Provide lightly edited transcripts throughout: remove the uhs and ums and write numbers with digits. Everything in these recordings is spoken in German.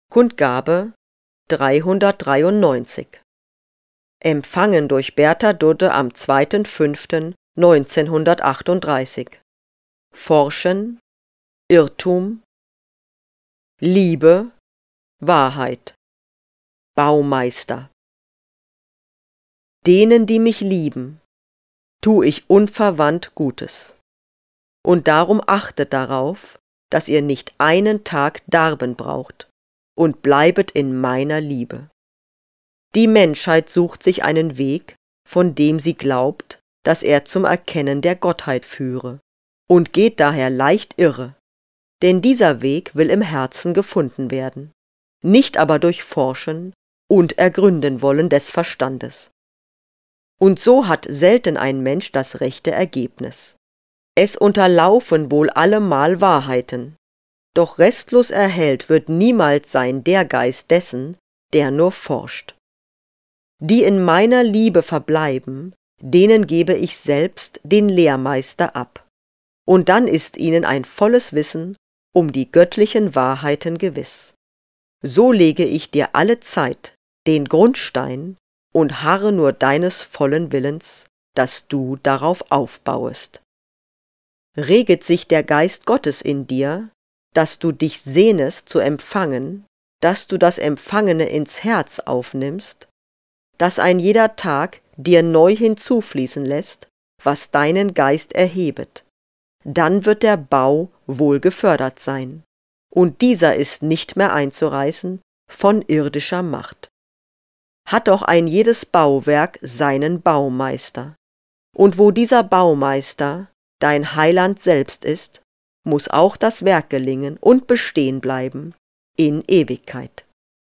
Kundgabe 393. Empfangen durch Bertha Dudde am 2.5.1938. Forschen, Irrtum, Liebe, Wahrheit. Baumeister. Denen, die mich lieben, tu ich unverwandt Gutes. Und darum achtet darauf, dass ihr nicht einen Tag darben braucht, und bleibet in meiner Liebe. Die Menschheit sucht sich einen Weg, von dem sie glaubt, dass er zum Erkennen der Gottheit führe, und geht daher leicht irre, denn dieser Weg will im Herzen gefunden werden, nicht aber durch Forschen und Ergründen wollen des Verstandes. Und so hat selten ein Mensch das rechte Ergebnis. Es unterlaufen wohl allemal Wahrheiten, doch restlos erhellt wird niemals sein der Geist dessen, der nur forscht. Die in meiner Liebe verbleiben, denen gebe ich selbst den Lehrmeister ab, und dann ist ihnen ein volles Wissen um die göttlichen Wahrheiten gewiss. So lege ich dir alle Zeit den Grundstein und harre nur deines vollen Willens, dass du darauf aufbauest. Reget sich der Geist Gottes in dir, dass du dich sehnest zu empfangen, dass du das Empfangene ins Herz aufnimmst, dass ein jeder Tag dir neu hinzufließen lässt, was deinen Geist erhebet, dann wird der Bau wohl gefördert sein, und dieser ist nicht mehr einzureißen von irdischer Macht. Hat doch ein jedes Bauwerk seinen Baumeister, und wo dieser Baumeister dein Heiland selbst ist, muß auch das Werk gelingen und bestehen bleiben in Ewigkeit.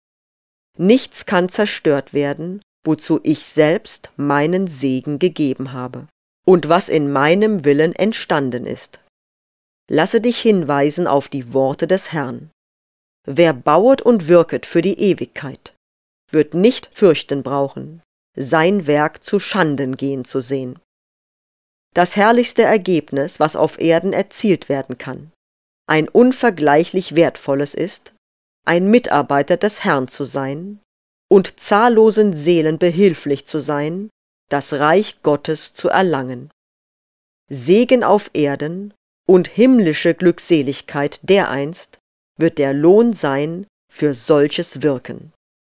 Nichts kann zerstört werden, wozu ich selbst meinen Segen gegeben habe, und was in meinem Willen entstanden ist. Lasse dich hinweisen auf die Worte des Herrn. Wer bauet und wirket für die Ewigkeit, wird nicht fürchten brauchen, sein Werk zu Schanden gehen zu sehen. Das herrlichste Ergebnis, was auf Erden erzielt werden kann, ein unvergleichlich wertvolles ist, ein Mitarbeiter des Herrn zu sein und zahllosen Seelen behilflich zu sein, das Reich Gottes zu erlangen. Segen auf Erden und himmlische Glückseligkeit dereinst wird der Lohn sein für solches Wirken.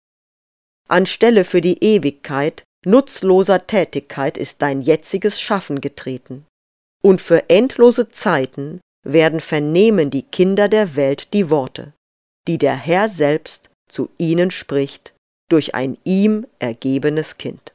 Anstelle für die Ewigkeit nutzloser Tätigkeit ist dein jetziges Schaffen getreten, und für endlose Zeiten werden vernehmen die Kinder der Welt die Worte, die der Herr selbst zu ihnen spricht durch ein ihm ergebenes Kind.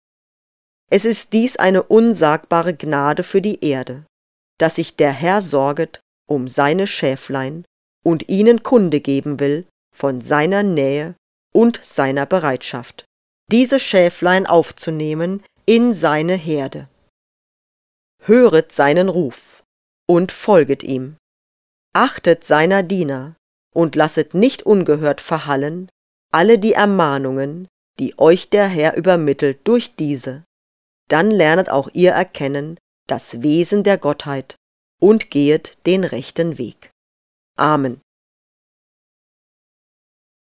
Es ist dies eine unsagbare Gnade für die Erde, dass sich der Herr sorget um seine Schäflein und ihnen Kunde geben will von seiner Nähe und seiner Bereitschaft, diese Schäflein aufzunehmen in seine Herde. Höret seinen Ruf und folget ihm, achtet seiner Diener und lasset nicht ungehört verhallen alle die Ermahnungen, die euch der Herr übermittelt durch diese. Dann lernet auch ihr erkennen das Wesen der Gottheit und gehet den rechten Weg. Amen.